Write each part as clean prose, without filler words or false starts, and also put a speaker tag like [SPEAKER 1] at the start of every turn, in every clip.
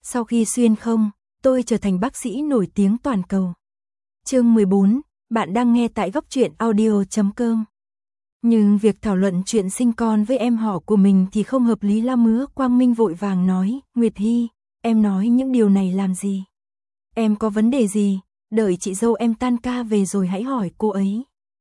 [SPEAKER 1] Sau khi xuyên không, tôi trở thành bác sĩ nổi tiếng toàn cầu. Chương 14, bạn đang nghe tại góc truyện audio.com. Nhưng việc thảo luận chuyện sinh con với em họ của mình thì không hợp lý lắm. Hứa Quang Minh vội vàng nói, Nguyệt Hy, em nói những điều này làm gì? Em có vấn đề gì? Đợi chị dâu em tan ca về rồi hãy hỏi cô ấy.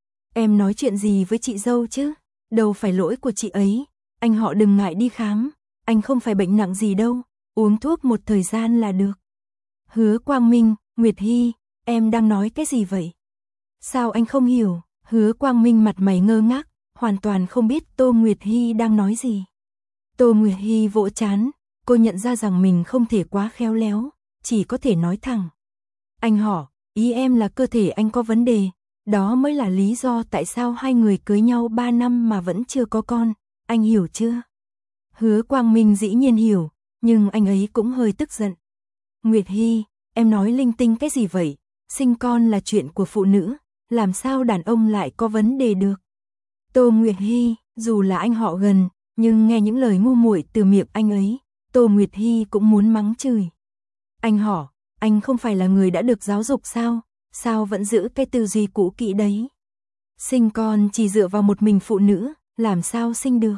[SPEAKER 1] Em nói chuyện gì với chị dâu chứ? Đâu phải lỗi của chị ấy, anh họ đừng ngại đi khám, anh không phải bệnh nặng gì đâu, uống thuốc một thời gian là được. Hứa Quang Minh, Nguyệt Hy, em đang nói cái gì vậy? Sao anh không hiểu? Hứa Quang Minh mặt mày ngơ ngác, hoàn toàn không biết Tô Nguyệt Hy đang nói gì. Tô Nguyệt Hy vỗ trán, cô nhận ra rằng mình không thể quá khéo léo, chỉ có thể nói thẳng. Anh họ, ý em là cơ thể anh có vấn đề, đó mới là lý do tại sao hai người cưới nhau 3 năm mà vẫn chưa có con, anh hiểu chưa? Hứa Quang Minh dĩ nhiên hiểu, nhưng anh ấy cũng hơi tức giận. Nguyệt Hy, em nói linh tinh cái gì vậy? Sinh con là chuyện của phụ nữ, làm sao đàn ông lại có vấn đề được? Tô Nguyệt Hy, dù là anh họ gần, nhưng nghe những lời ngu muội từ miệng anh ấy, Tô Nguyệt Hy cũng muốn mắng chửi. Anh họ, anh không phải là người đã được giáo dục sao? Sao vẫn giữ cái tư duy cũ kỹ đấy? Sinh con chỉ dựa vào một mình phụ nữ, làm sao sinh được?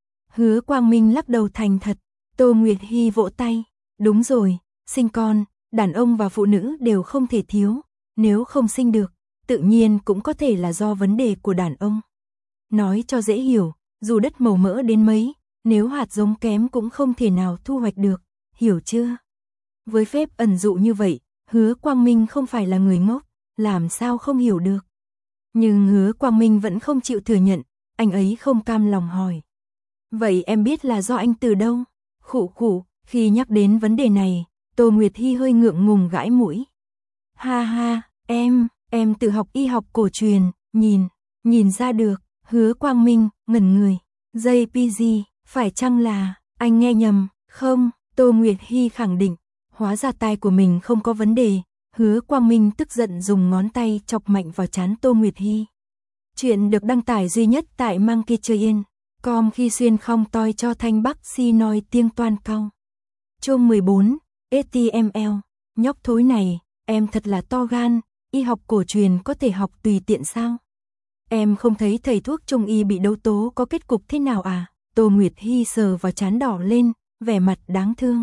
[SPEAKER 1] Hứa Quang Minh lắc đầu thành thật, Tô Nguyệt Hy vỗ tay, đúng rồi, sinh con, đàn ông và phụ nữ đều không thể thiếu, nếu không sinh được, tự nhiên cũng có thể là do vấn đề của đàn ông. Nói cho dễ hiểu, dù đất màu mỡ đến mấy, nếu hạt giống kém cũng không thể nào thu hoạch được, hiểu chưa? Với phép ẩn dụ như vậy, Hứa Quang Minh không phải là người ngốc, làm sao không hiểu được. Nhưng Hứa Quang Minh vẫn không chịu thừa nhận, anh ấy không cam lòng hỏi. Vậy em biết là do anh từ đâu? Khụ khụ, khi nhắc đến vấn đề này, Tô Nguyệt Hy hơi ngượng ngùng gãi mũi. Ha ha, em tự học y học cổ truyền, nhìn ra được. Hứa Quang Minh ngẩn người. JPG, phải chăng là anh nghe nhầm? Không, Tô Nguyệt Hy khẳng định. Hóa ra tai của mình không có vấn đề. Hứa Quang Minh tức giận dùng ngón tay chọc mạnh vào trán Tô Nguyệt Hy. Chuyện được đăng tải duy nhất tại Monkeytrain.com khi xuyên không toi cho thanh bắc si nói tiếng toan cao. Chương 14, HTML. Nhóc thối này, em thật là to gan, y học cổ truyền có thể học tùy tiện sao? Em không thấy thầy thuốc trung y bị đấu tố có kết cục thế nào à? Tô Nguyệt Hy sờ vào trán đỏ lên, vẻ mặt đáng thương.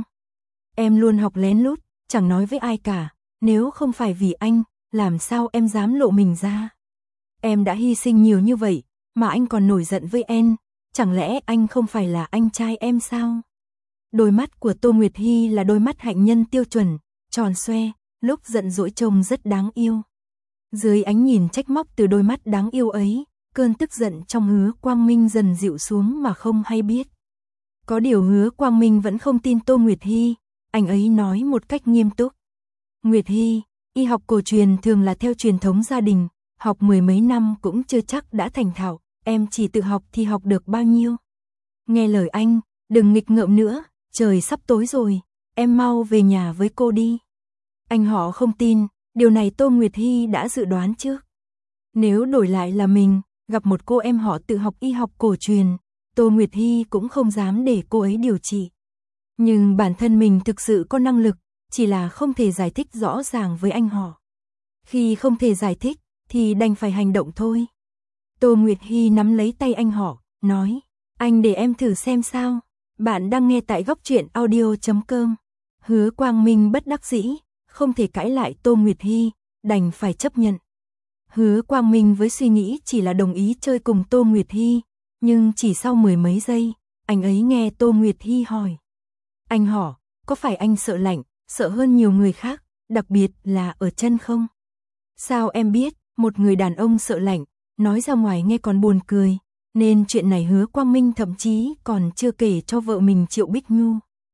[SPEAKER 1] Em luôn học lén lút, chẳng nói với ai cả, nếu không phải vì anh, làm sao em dám lộ mình ra? Em đã hy sinh nhiều như vậy, mà anh còn nổi giận với em, chẳng lẽ anh không phải là anh trai em sao? Đôi mắt của Tô Nguyệt Hy là đôi mắt hạnh nhân tiêu chuẩn, tròn xoe, lúc giận dỗi trông rất đáng yêu. Dưới ánh nhìn trách móc từ đôi mắt đáng yêu ấy, cơn tức giận trong Hứa Quang Minh dần dịu xuống mà không hay biết. Có điều Hứa Quang Minh vẫn không tin Tô Nguyệt Hy, anh ấy nói một cách nghiêm túc. Nguyệt Hy, y học cổ truyền thường là theo truyền thống gia đình, học mười mấy năm cũng chưa chắc đã thành thạo, em chỉ tự học thì học được bao nhiêu. Nghe lời anh, đừng nghịch ngợm nữa, trời sắp tối rồi, em mau về nhà với cô đi. Anh họ không tin, điều này Tô Nguyệt Hy đã dự đoán trước. Nếu đổi lại là mình, gặp một cô em họ tự học y học cổ truyền, Tô Nguyệt Hy cũng không dám để cô ấy điều trị. Nhưng bản thân mình thực sự có năng lực, chỉ là không thể giải thích rõ ràng với anh họ. Khi không thể giải thích, thì đành phải hành động thôi. Tô Nguyệt Hy nắm lấy tay anh họ, nói, anh để em thử xem sao. Bạn đang nghe tại góc truyện audio.com. Hứa Quang Minh bất đắc dĩ, không thể cãi lại Tô Nguyệt Hy, đành phải chấp nhận. Hứa Quang Minh với suy nghĩ chỉ là đồng ý chơi cùng Tô Nguyệt Hy, nhưng chỉ sau mười mấy giây, anh ấy nghe Tô Nguyệt Hy hỏi. Anh họ, có phải anh sợ lạnh, sợ hơn nhiều người khác, đặc biệt là ở chân không? Sao em biết, một người đàn ông sợ lạnh, nói ra ngoài nghe còn buồn cười, nên chuyện này Hứa Quang Minh thậm chí còn chưa kể cho vợ mình Triệu Bích Nhu.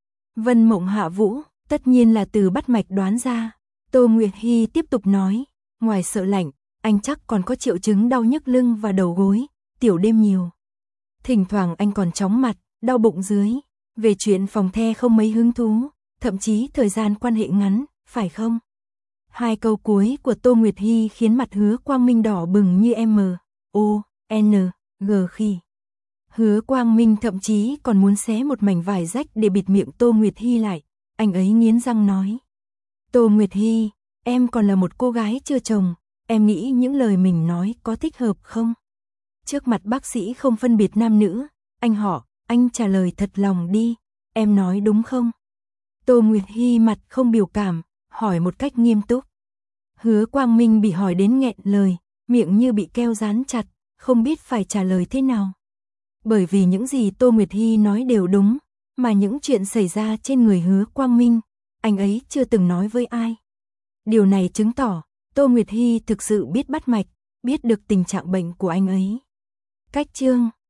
[SPEAKER 1] Vân Mộng Hạ Vũ, tất nhiên là từ bắt mạch đoán ra. Tô Nguyệt Hy tiếp tục nói, ngoài sợ lạnh, anh chắc còn có triệu chứng đau nhức lưng và đầu gối, tiểu đêm nhiều. Thỉnh thoảng anh còn chóng mặt, đau bụng dưới, về chuyện phòng the không mấy hứng thú, thậm chí thời gian quan hệ ngắn, phải không? Hai câu cuối của Tô Nguyệt Hy khiến mặt Hứa Quang Minh đỏ bừng như M.O.N.G khi. Hứa Quang Minh thậm chí còn muốn xé một mảnh vải rách để bịt miệng Tô Nguyệt Hy lại. Anh ấy nghiến răng nói. Tô Nguyệt Hy, em còn là một cô gái chưa chồng, em nghĩ những lời mình nói có thích hợp không? Trước mặt bác sĩ không phân biệt nam nữ, anh trả lời thật lòng đi, em nói đúng không? Tô Nguyệt Hy mặt không biểu cảm, hỏi một cách nghiêm túc. Hứa Quang Minh bị hỏi đến nghẹn lời, miệng như bị keo dán chặt, không biết phải trả lời thế nào. Bởi vì những gì Tô Nguyệt Hy nói đều đúng, mà những chuyện xảy ra trên người Hứa Quang Minh, anh ấy chưa từng nói với ai. Điều này chứng tỏ, Tô Nguyệt Hy thực sự biết bắt mạch, biết được tình trạng bệnh của anh ấy. Cách chương